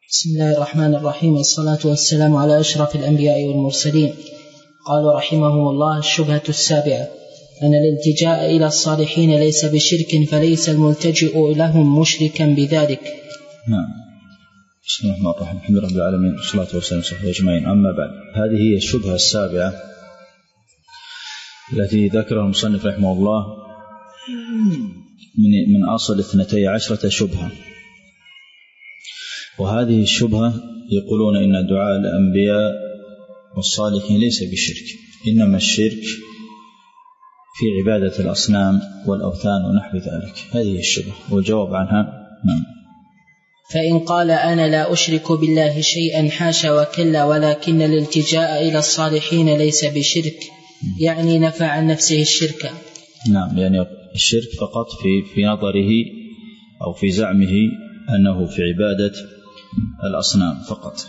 بسم الله الرحمن الرحيم، والصلاة والسلام على أشرف الأنبياء والمرسلين. قال رحمهم الله: الشبهة السابعة أن الالتجاء إلى الصالحين ليس بشرك، فليس الملتجئ لهم مشركا بذلك. نعم. بسم الله الرحمن الرحيم، الحمد لله رب العالمين، والصلاة والسلام على صحبه أجمعين. أما بعد، هذه هي الشبهة السابعة التي ذكرها المصنف رحمه الله من أصل 12 شبهة. وهذه الشبهة يقولون إن دعاء الأنبياء والصالحين ليس بشرك، إنما الشرك في عبادة الأصنام والأوثان ونحو ذلك. هذه الشبهة، والجواب عنها نعم. فإن قال: أنا لا أشرك بالله شيئا حاشا وكلا، ولكن الالتجاء إلى الصالحين ليس بشرك، يعني نفى عن نفسه الشرك. نعم، يعني الشرك فقط في نظره أو في زعمه أنه في عبادة الأصنام فقط.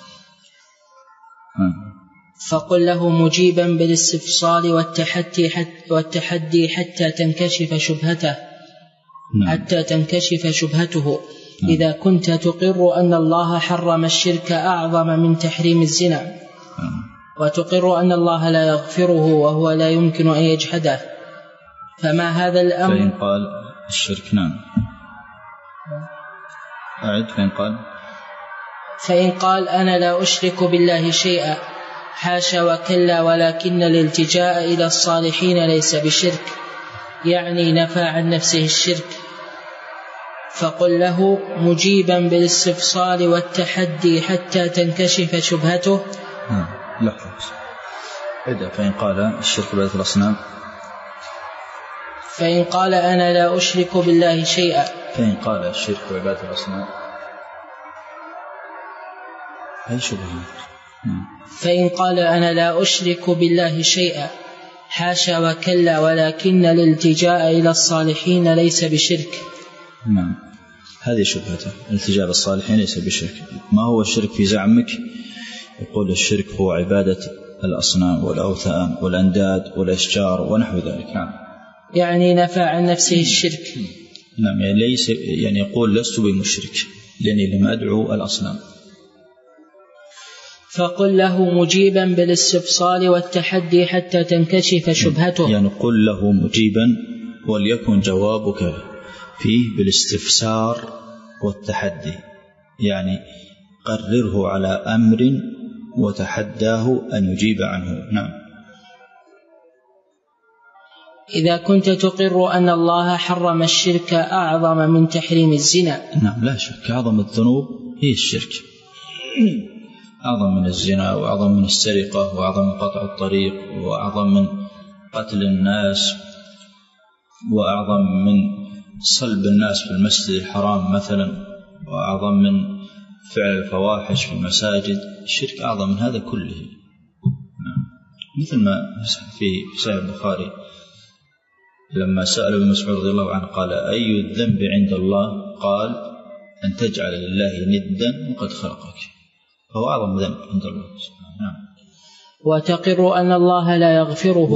فقل له مجيبا بالاستفصال والتحدي حتى تنكشف شبهته. حتى تنكشف شبهته. إذا كنت تقر أن الله حرم الشرك أعظم من تحريم الزنا، وتقر أن الله لا يغفره وهو لا يمكن أن يجحده، فما هذا الأمر؟ فإن قال الشرك نعم. أعد. فإن قال أنا لا أشرك بالله شيئا حاشا وكلا، ولكن الالتجاء إلى الصالحين ليس بشرك، يعني نفى عن نفسه الشرك. فقل له مجيبا بالاستفصال والتحدي حتى تنكشف شبهته. لحظة. إذا فإن قال الشرك بعبادة الأصنام، فإن قال أنا لا أشرك بالله شيئا، فإن قال الشرك بعبادة الأصنام أي شبهة؟ فإن قال أنا لا أشرك بالله شيئا حاشا وكلا، ولكن الالتجاء إلى الصالحين ليس بشرك. نعم، هذه شبهته. الالتجاء إلى الصالحين ليس بشرك. ما هو الشرك في زعمك؟ يقول الشرك هو عبادة الأصنام والأوثان والأنداد والأشجار ونحو ذلك. نعم، يعني نفى عن نفسه الشرك. نعم، يعني ليس، يعني يقول لست بمشرك لأني لم أدعو الأصنام. فقل له مجيبا بالاستفصال والتحدي حتى تنكشف شبهته. يعني قل له مجيبا، وليكن جوابك فيه بالاستفسار والتحدي، يعني قرره على أمر وتحداه أن يجيب عنه. نعم. إذا كنت تقر أن الله حرم الشرك أعظم من تحريم الزنا. نعم، لا شك، أعظم الذنوب هي الشرك، أعظم من الزنا، وأعظم من السرقة، وأعظم من قطع الطريق، وأعظم من قتل الناس، وأعظم من صلب الناس في المسجد الحرام مثلا، وأعظم من فعل الفواحش في المساجد. الشرك أعظم من هذا كله. مثل ما في صحيح البخاري لما سأل ابن مسعود رضي الله عنه قال: أي الذنب عند الله؟ قال: أن تجعل لله ندا وقد خلقك. فهو أعظم ذنب عند الله. نعم. وتقر أن الله لا يغفره.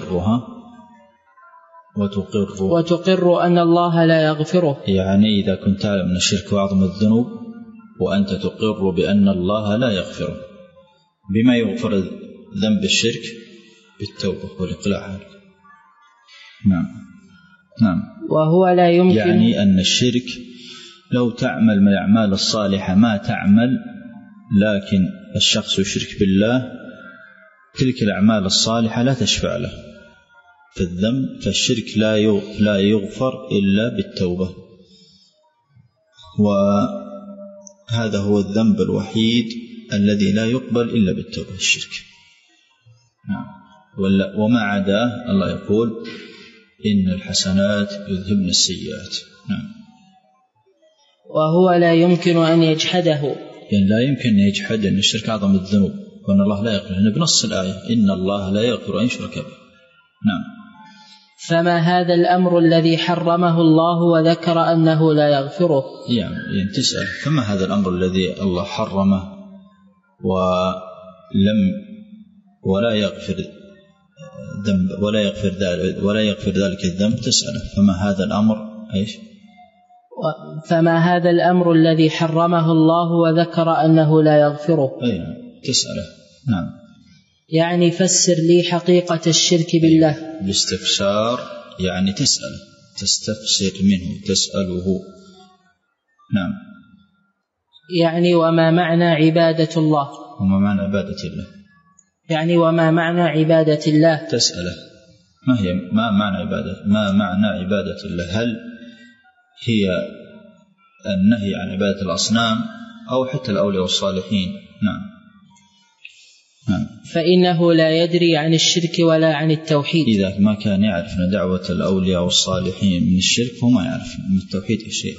وتقر أن الله لا يغفره. يعني إذا كنت تعلم أن الشرك أعظم الذنوب وأنت تقر بأن الله لا يغفره، بما يغفر ذنب الشرك؟ بالتوبة والإقلاع عنه. نعم. وهو لا يمكن، يعني أن الشرك لو تعمل من الأعمال الصالحة ما تعمل، لكن الشخص يشرك بالله، تلك الأعمال الصالحة لا تشفع له في الذنب، فالشرك لا يغفر إلا بالتوبة، وهذا هو الذنب الوحيد الذي لا يقبل إلا بالتوبة، الشرك. وما عداه الله يقول: إن الحسنات يذهبن السيئات. نعم. وهو لا يمكن أن يجحده، يعني لا يمكن أن يجحد أن الشرك أعظم الذنوب، وأن الله لا يغفر، لأنه بنص الآية: إن الله لا يغفر أن يشرك به. نعم. فما هذا الأمر الذي حرمه الله وذكر أنه لا يغفره؟ يعني تسأل: فما هذا الأمر الذي الله حرمه ولا يغفر ذنب ولا يغفر ذلك الذنب؟ تسأله: فما هذا الأمر؟ إيش؟ فما هذا الأمر الذي حرمه الله وذكر أنه لا يغفره؟ تسأله. نعم. يعني فسر لي حقيقة الشرك بالله. الاستفسار يعني تسأل، تستفسر منه، تسأله. نعم. يعني وما معنى عبادة الله؟ وما معنى عبادة الله؟ يعني وما معنى عبادة الله؟ تسأله ما معنى عبادة الله؟ هل هي النهي عن عبادة الأصنام أو حتى الأولياء والصالحين؟ نعم. فإنه لا يدري عن الشرك ولا عن التوحيد. إذا ما كان يعرف أن دعوة الأولياء والصالحين من الشرك فما يعرف من التوحيد شيء.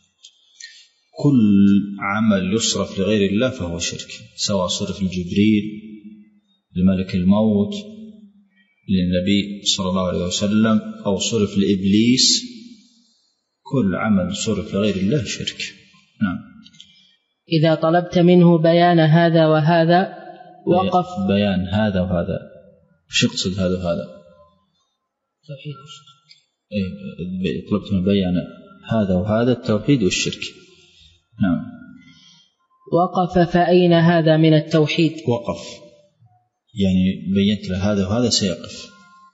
كل عمل يصرف لغير الله فهو شرك، سواء صرف لجبريل، لملك الموت، للنبي صلى الله عليه وسلم، أو صرف لإبليس، كل عمل صرف لغير الله شرك. نعم. إذا طلبت منه بيان هذا وهذا وقف. بيان هذا وهذا، شو يقصد هذا وهذا؟ توحيد والشرك. طلبت من بيان هذا وهذا، التوحيد والشرك. نعم. وقف فأين هذا من التوحيد؟ وقف يعني بينت له هذا وهذا سيقف.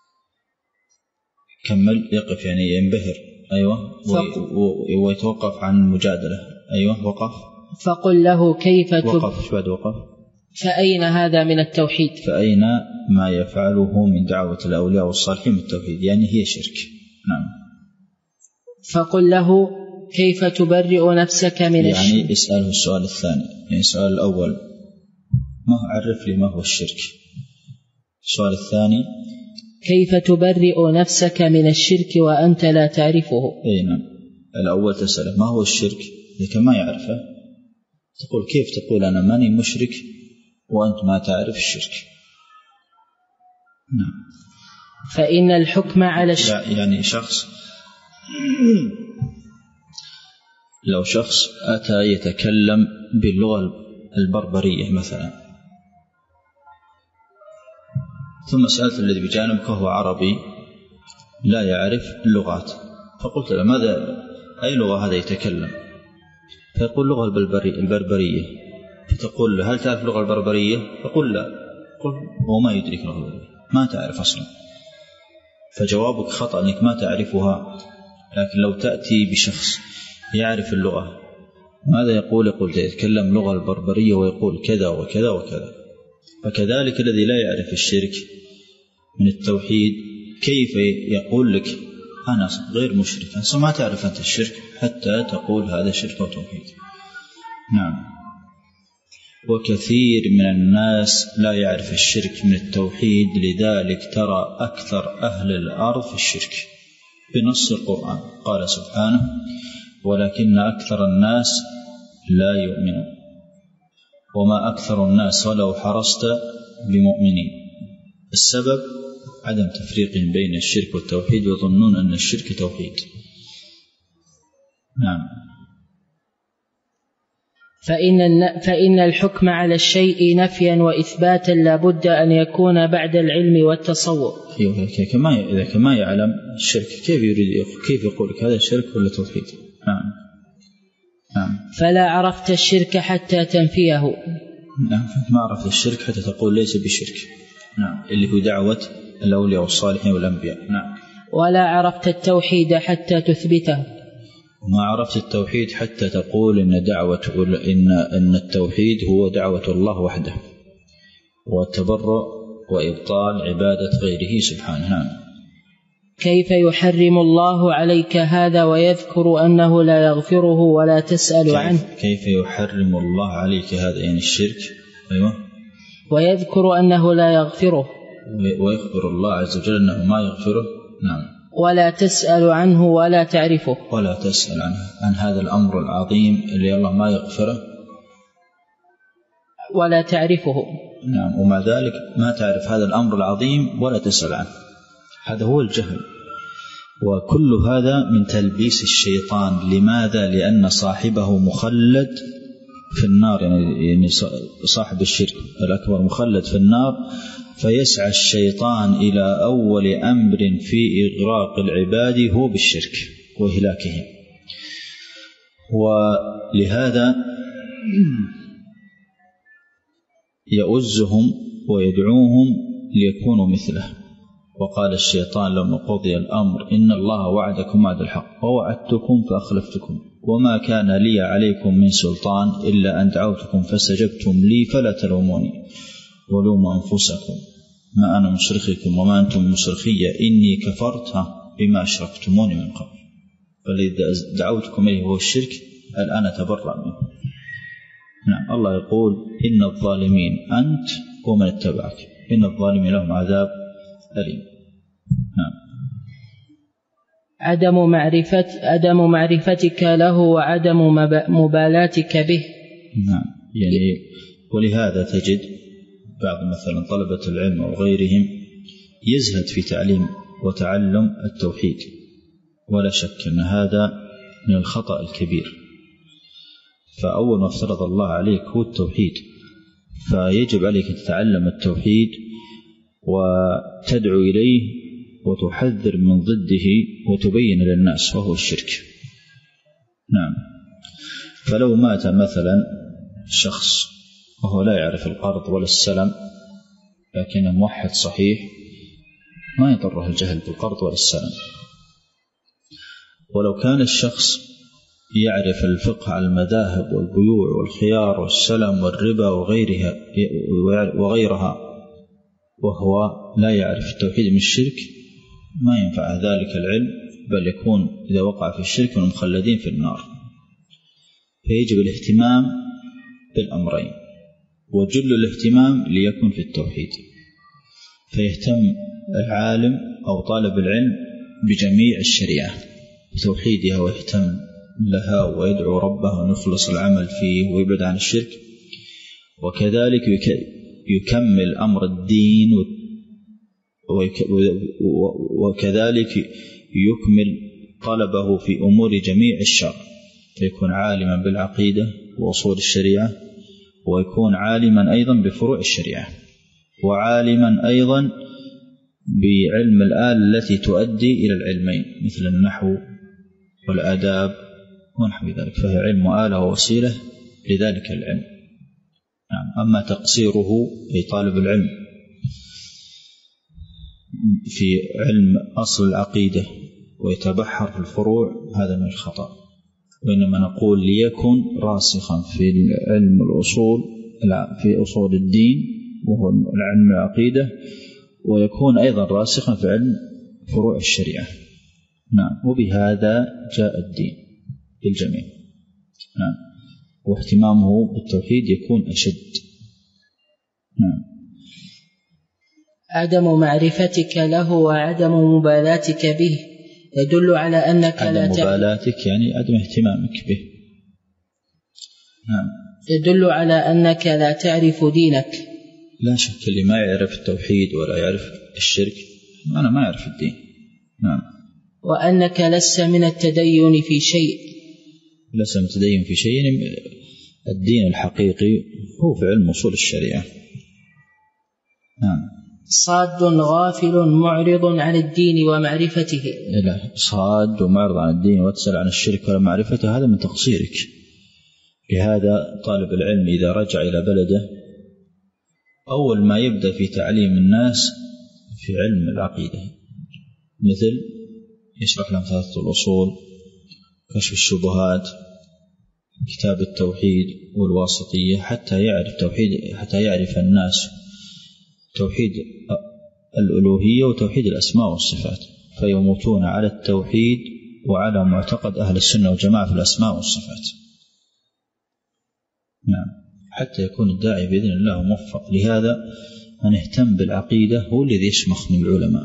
كمل. يقف يعني ينبهر. أيوة. ويتوقف عن المجادلة. أيوة. وقف. فقل له كيف وقف. شو بعد وقف؟ فأين هذا من التوحيد؟ فأين ما يفعله من دعوة الأولياء والصالحين من التوحيد، يعني هي شرك. نعم. فقل له كيف تبرئ نفسك من الشرك؟ يعني اسأله السؤال الثاني. يعني السؤال الأول عرف لي ما هو الشرك. السؤال الثاني كيف تبرئ نفسك من الشرك وأنت لا تعرفه؟ نعم. الأول تسأله ما هو الشرك، إذا كان ما يعرفه تقول كيف تقول أنا ماني مشرك وأنت ما تعرف الشرك. نعم. فإن الحكم على الشرك يعني شخص لو شخص أتى يتكلم باللغة البربرية مثلا، ثم سألت الذي بجانبك وهو عربي لا يعرف اللغات، فقلت له ماذا أي لغة هذا يتكلم؟ فيقول لغة البربرية. فتقول له هل تعرف اللغة البربرية؟ فقل لا. قل هو ما يدرك اللغة البربرية، ما تعرف أصلا. فجوابك خطأ أنك ما تعرفها. لكن لو تأتي بشخص يعرف اللغة ماذا يقول؟ يقول يتكلم لغة البربرية ويقول كذا وكذا وكذا. فكذلك الذي لا يعرف الشرك من التوحيد كيف يقول لك أنا غير مشرك؟ أنت ما تعرف أنت الشرك حتى تقول هذا شرك وتوحيد. نعم. وكثير من الناس لا يعرف الشرك من التوحيد، لذلك ترى أكثر أهل الأرض في الشرك بنص القرآن. قال سبحانه ولكن أكثر الناس لا يؤمنون وما أكثر الناس ولو حرصت بمؤمنين. السبب عدم تفريقهم بين الشرك والتوحيد، ويظنون أن الشرك توحيد. نعم. فإن الحكم على الشيء نفيا وإثباتا لا بد أن يكون بعد العلم والتصور. إذا كما يعلم الشرك كيف يقول لك هذا شرك ولا توحيد؟ نعم. نعم. فلا عرفت الشرك حتى تنفيه. نعم. ما عرفت الشرك حتى تقول ليس بشرك. نعم. اللي هو دعوة الأولياء والصالحين والأنبياء. نعم. ولا عرفت التوحيد حتى تثبته. ما عرفت التوحيد حتى تقول إن التوحيد هو دعوة الله وحده والتبرؤ وإبطال عبادة غيره سبحانه. نعم. كيف يحرم الله عليك هذا ويذكر أنه لا يغفره ولا تسأل عنه؟ كيف يحرم الله عليك هذا يعني الشرك؟ أيوة. ويذكر أنه لا يغفره، ويخبر الله عز وجل أنه ما يغفره. نعم. ولا تسأل عنه ولا تعرفه. ولا تسأل عنه، عن هذا الأمر العظيم اللي الله ما يغفره ولا تعرفه. نعم. ومع ذلك ما تعرف هذا الأمر العظيم ولا تسأل عنه، هذا هو الجهل. وكل هذا من تلبيس الشيطان. لماذا؟ لأن صاحبه مخلد في النار، يعني صاحب الشرك الأكبر مخلد في النار، فيسعى الشيطان إلى أول أمر في إغراق العباد هو بالشرك وإهلاكهم. ولهذا يؤزهم ويدعوهم ليكونوا مثله. وقال الشيطان لما قضي الأمر إن الله وعدكم وعد الحق ووعدتكم فأخلفتكم وما كان لي عليكم من سلطان إلا أن دعوتكم فاستجبتم لي فلا تلوموني ولوموا أنفسكم ما أنا مصرخكم وما أنتم مصرخي إني كفرت بما أشركتموني من قبل. فالذي دعوتكم إليه هو الشرك الآن أتبرأ منه. نعم. الله يقول إن الظالمين أنت ومن اتبعك إن الظالمين لهم عذاب أليم. نعم. عدم معرفتك له وعدم مبالاتك به. نعم. يعني ولهذا تجد بعض مثلا طلبة العلم أو غيرهم يزهد في تعليم وتعلم التوحيد، ولا شك أن هذا من الخطأ الكبير. فأول ما افترض الله عليك هو التوحيد، فيجب عليك أن تتعلم التوحيد وتدعو إليه وتحذر من ضده وتبين للناس وهو الشرك. نعم. فلو مات مثلا شخص وهو لا يعرف القرض ولا السلم لكنه موحد صحيح ما يضره الجهل بالقرض ولا السلم. ولو كان الشخص يعرف الفقه على المذاهب والبيوع والخيار والسلم والربا وغيرها وهو لا يعرف التوحيد من الشرك ما ينفع ذلك العلم، بل يكون إذا وقع في الشرك من المخلدين في النار. فيجب الاهتمام بالأمرين، وجل الاهتمام ليكن في التوحيد، فيهتم العالم أو طالب العلم بجميع الشريعة بتوحيدها ويهتم لها ويدعو ربه ونخلص العمل فيه ويبعد عن الشرك. وكذلك يكمل أمر الدين وكذلك يكمل طلبه في أمور جميع الشرع، فيكون عالما بالعقيدة وأصول الشريعة، ويكون عالما أيضا بفروع الشريعة، وعالما أيضا بعلم الآل التي تؤدي إلى العلمين مثل النحو والآداب ونحو ذلك، فهي علم آلة ووسيلة لذلك العلم. نعم. أما تقصيره أي طالب العلم في علم أصل العقيدة ويتبحر في الفروع هذا من الخطأ، وإنما نقول ليكن راسخا في علم الأصول في أصول الدين وهو علم العقيدة، ويكون أيضا راسخا في علم فروع الشريعة. نعم. وبهذا جاء الدين للجميع. نعم. واهتمامه بالتوحيد يكون أشد. نعم. عدم معرفتك له وعدم مبالاتك به يدل على أنك عدم مبالاتك يعني عدم اهتمامك به. نعم. يدل على أنك لا تعرف دينك. لا شك اللي ما يعرف التوحيد ولا يعرف الشرك أنا ما يعرف الدين. نعم. وأنك لست من التدين في شيء. لست من التدين في شيء. الدين الحقيقي هو في علم أصول الشريعة. نعم. صاد غافل معرض عن الدين ومعرفته. لا، صاد ومعرض عن الدين وتسأل عن الشرك ولا معرفته هذا من تقصيرك. لهذا طالب العلم إذا رجع إلى بلده أول ما يبدأ في تعليم الناس في علم العقيدة، مثل يشرح لهم ثلاثة الأصول، كشف الشبهات، كتاب التوحيد والواسطية، حتى يعرف الناس توحيد الألوهية وتوحيد الأسماء والصفات، فيموتون على التوحيد وعلى معتقد أهل السنة والجماعة في الأسماء والصفات. نعم. حتى يكون الداعي بإذن الله موفق. لهذا من اهتم بالعقيدة هو الذي يشمخ من العلماء.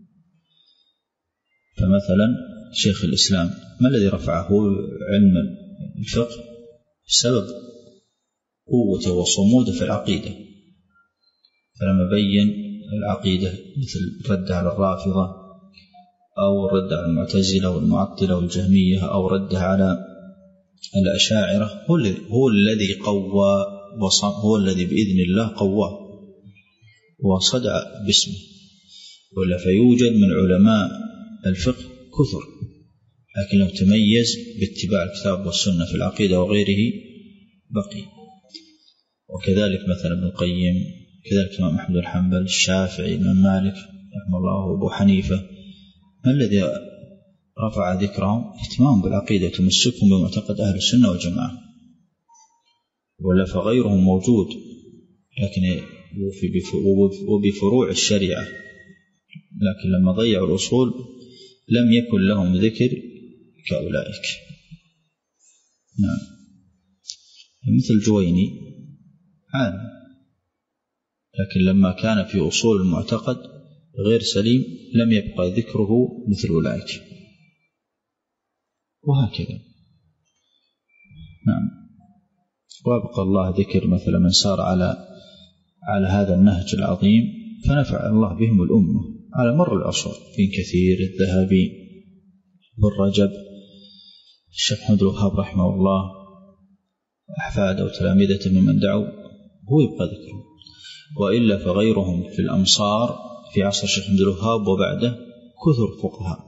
فمثلا شيخ الإسلام ما الذي رفعه؟ علم الفقه بسبب قوته وصموده في العقيدة، فلما بين العقيدة مثل رد على الرافضة أو رد على المعتزلة والمعطلة والجهمية أو رد على الأشاعرة هو الذي قوى هو الذي بإذن الله قواه وصدع باسمه. ولا فيوجد من علماء الفقه كثر لكن لو تميز باتباع الكتاب والسنة في العقيدة وغيره بقي. وكذلك مثلا ابن القيم، كذلك الإمام أحمد بن حنبل، الشافعي، الإمام مالك رحمه الله، وأبو حنيفة. ما الذي رفع ذكرهم؟ اهتمام بالعقيدة، تمسكهم بمعتقد أهل السنة والجماعة. ولا فغيرهم موجود لكن وبفروع الشريعة، لكن لما ضيعوا الأصول لم يكن لهم ذكر كأولئك. نعم. مثل الجويني عالم، لكن لما كان في أصول المعتقد غير سليم لم يبقى ذكره مثل أولئك، وهكذا. نعم. وابقى الله ذكر مثلا من سار على هذا النهج العظيم فنفع الله بهم الأمة على مر العصور، في كثير، الذهبي، بن رجب، الشيخ محمد الوهاب رحمه الله، أحفاد أو تلامذة ممن دعوا، هو يبقى ذكره. وإلا فغيرهم في الأمصار في عصر الشيخ محمد الوهاب وبعده كثر فقهاء،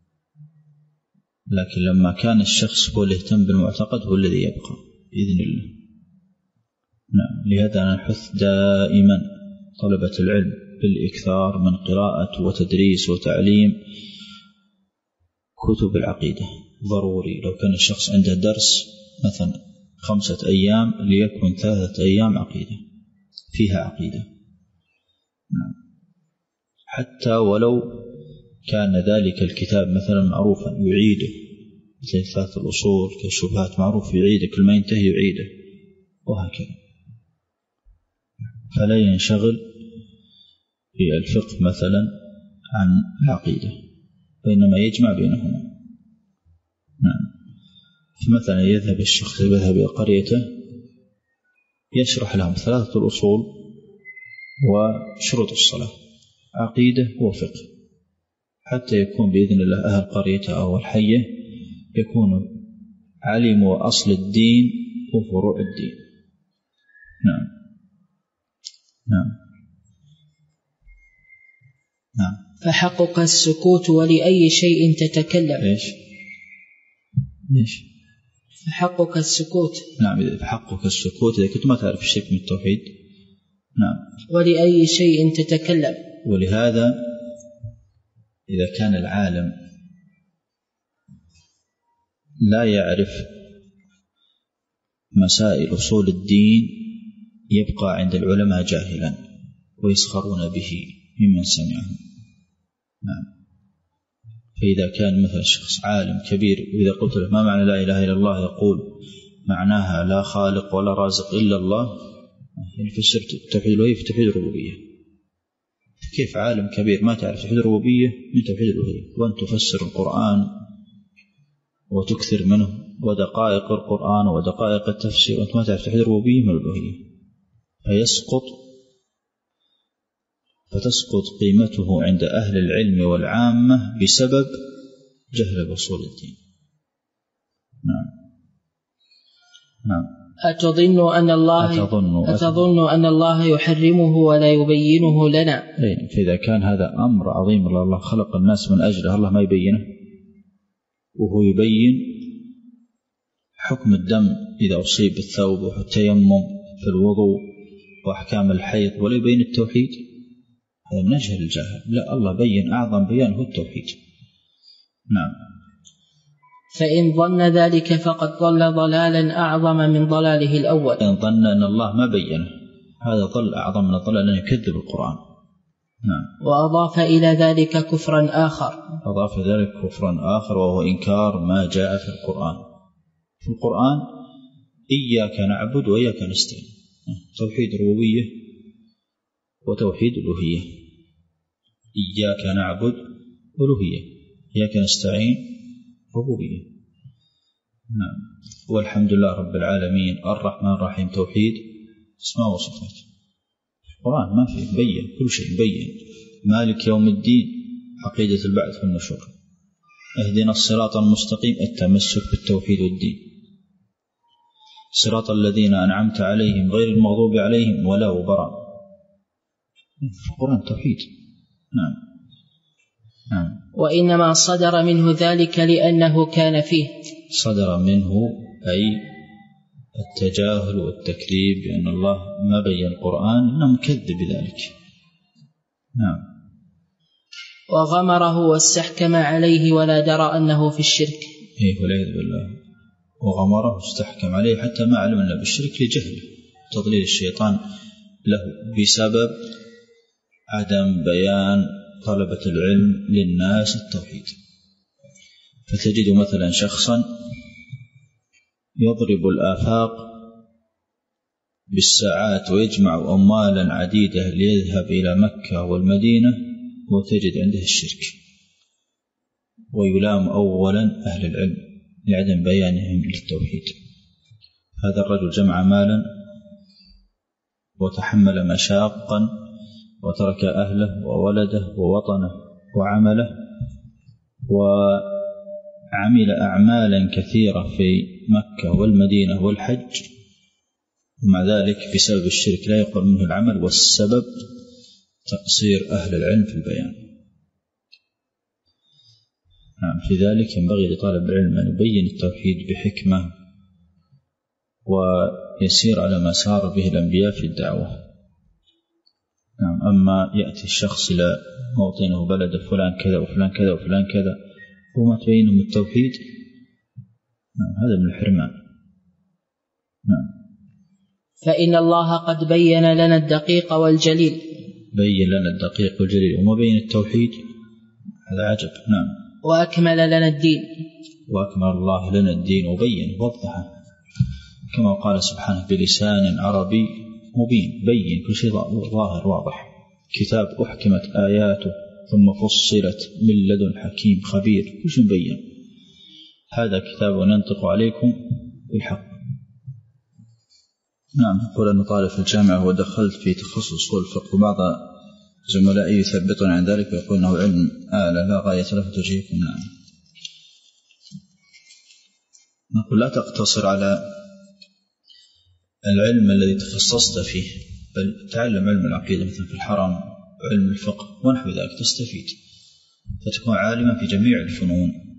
لكن لما كان الشخص هو اللي يهتم بالمعتقد هو الذي يبقى بإذن الله. نعم. لهذا نحث دائما طلبة العلم بالإكثار من قراءة وتدريس وتعليم كتب العقيدة. ضروري لو كان الشخص عنده درس مثلا 5 أيام ليكن 3 أيام عقيدة فيها عقيدة. نعم. حتى ولو كان ذلك الكتاب مثلا معروفا يعيده، مثل 3 الأصول كالشبهات معروف يعيده، كل ما ينتهي يعيده، وهكذا. فلا ينشغل في الفقه مثلا عن العقيدة، وإنما يجمع بينهما. نعم. فمثلا يذهب الشخص إلى قريته يشرح لهم 3 الأصول وشروط الصلاة، عقيدة وفقه، حتى يكون بإذن الله أهل قريته أو الحية يكونوا علموا أصل الدين وفروع الدين. نعم. نعم. نعم. فحقك السكوت ولأي شيء تتكلم. إيش؟ فحقك السكوت. نعم. فحقك السكوت إذا كنت ما تعرف شيء من التوحيد. نعم. ولأي شيء تتكلم. ولهذا إذا كان العالم لا يعرف مسائل أصول الدين يبقى عند العلماء جاهلا ويسخرون به ممن سمعه. نعم. فإذا كان مثل شخص عالم كبير وإذا قلت له ما معنى لا إله إلا الله يقول معناها لا خالق ولا رازق إلا الله، يعني فسرت التوحيد الألوهية في توحيد الربوبية. كيف عالم كبير ما تعرف توحيد الربوبية من توحيد الألوهية، وأن تفسر القرآن وتكثر منه ودقائق القرآن ودقائق التفسير وأنت ما تعرف توحيد الربوبية من الألوهية، فتسقط قيمته عند أهل العلم والعامة بسبب جهل بأصول الدين. نعم. نعم. أتظن أن الله يحرمه ولا يبينه لنا؟ فإذا كان هذا أمر عظيم الله خلق الناس من أجله، الله ما يبينه وهو يبين حكم الدم إذا أصيب بالثوب والتيمم في الوضوء وأحكام الحيض، ولا يبين التوحيد، هذا من أجهل الجاهل. لا، الله بين أعظم بيان هو التوحيد. نعم. فإن ظن ذلك فقد ضل ضلالا أعظم من ضلاله الأول. إن ظن أن الله ما بينه هذا ضل أعظم من الضلال أن يكذب القرآن. نعم. وأضاف إلى ذلك كفرا آخر وهو إنكار ما جاء في القرآن. في القرآن إياك نعبد وإياك نستعين، توحيد ربوبية وتوحيد ألوهية. إياك نعبد ألوهية، إياك نستعين ربوبية. نعم. والحمد لله رب العالمين الرحمن الرحيم توحيد اسماء وصفات. القرآن ما فيه بين كل شيء، بين مالك يوم الدين عقيدة البعث والنشور، اهدنا الصراط المستقيم التمسك بالتوحيد والدين، صراط الذين أنعمت عليهم غير المغضوب عليهم ولا براء. القرآن توحيد. نعم. وإنما صدر منه ذلك لأنه كان فيه. صدر منه أي التجاهل والتكذيب، لأن الله ما بين القرآن إنه مكذب بذلك. نعم. وغمره واستحكم عليه ولا درى أنه في الشرك. والعياذ بالله. وغمره واستحكم عليه حتى ما علم أنه بالشرك لجهله، تضليل الشيطان له بسبب عدم بيان طلبة العلم للناس التوحيد. فتجد مثلا شخصا يضرب الآفاق بالساعات ويجمع أموالا عديدة ليذهب إلى مكة والمدينة، وتجد عنده الشرك، ويلام أولا أهل العلم لعدم بيانهم للتوحيد. هذا الرجل جمع مالا وتحمل مشاقا وترك أهله وولده ووطنه وعمله، وعمل أعمالا كثيرة في مكة والمدينة والحج، ومع ذلك بسبب الشرك لا يقبل منه العمل، والسبب تقصير أهل العلم في البيان. في ذلك ينبغي لطالب العلم أن يبين التوحيد بحكمة ويسير على ما سار به الأنبياء في الدعوة. أما يأتي الشخص إلى موطنه بلد فلان كذا وفلان كذا وفلان كذا وما تبينهم التوحيد، هذا من الحرمان. فإن الله قد بين لنا الدقيق والجليل. بين لنا الدقيق والجليل وما بين التوحيد، هذا عجب. وأكمل لنا الدين. وأكمل الله لنا الدين وبين ووضحه، كما قال سبحانه بلسان عربي مبين، بين كل شيء ظاهر واضح. كتاب أحكمت آياته ثم فصلت من لدن حكيم خبير، كل شيء مبين. هذا كتاب ينطق عليكم بالحق. أقول أن طالب في الجامعة ودخلت في تخصص أصول الفقه، وبعض زملائي يثبتون عن ذلك ويقول أنه علم لا غاية له فتوجيهكم. نقول لا تقتصر على العلم الذي تخصصت فيه، بل تعلم علم العقيدة مثلا في الحرم، علم الفقه ونحو ذلك، تستفيد فتكون عالما في جميع الفنون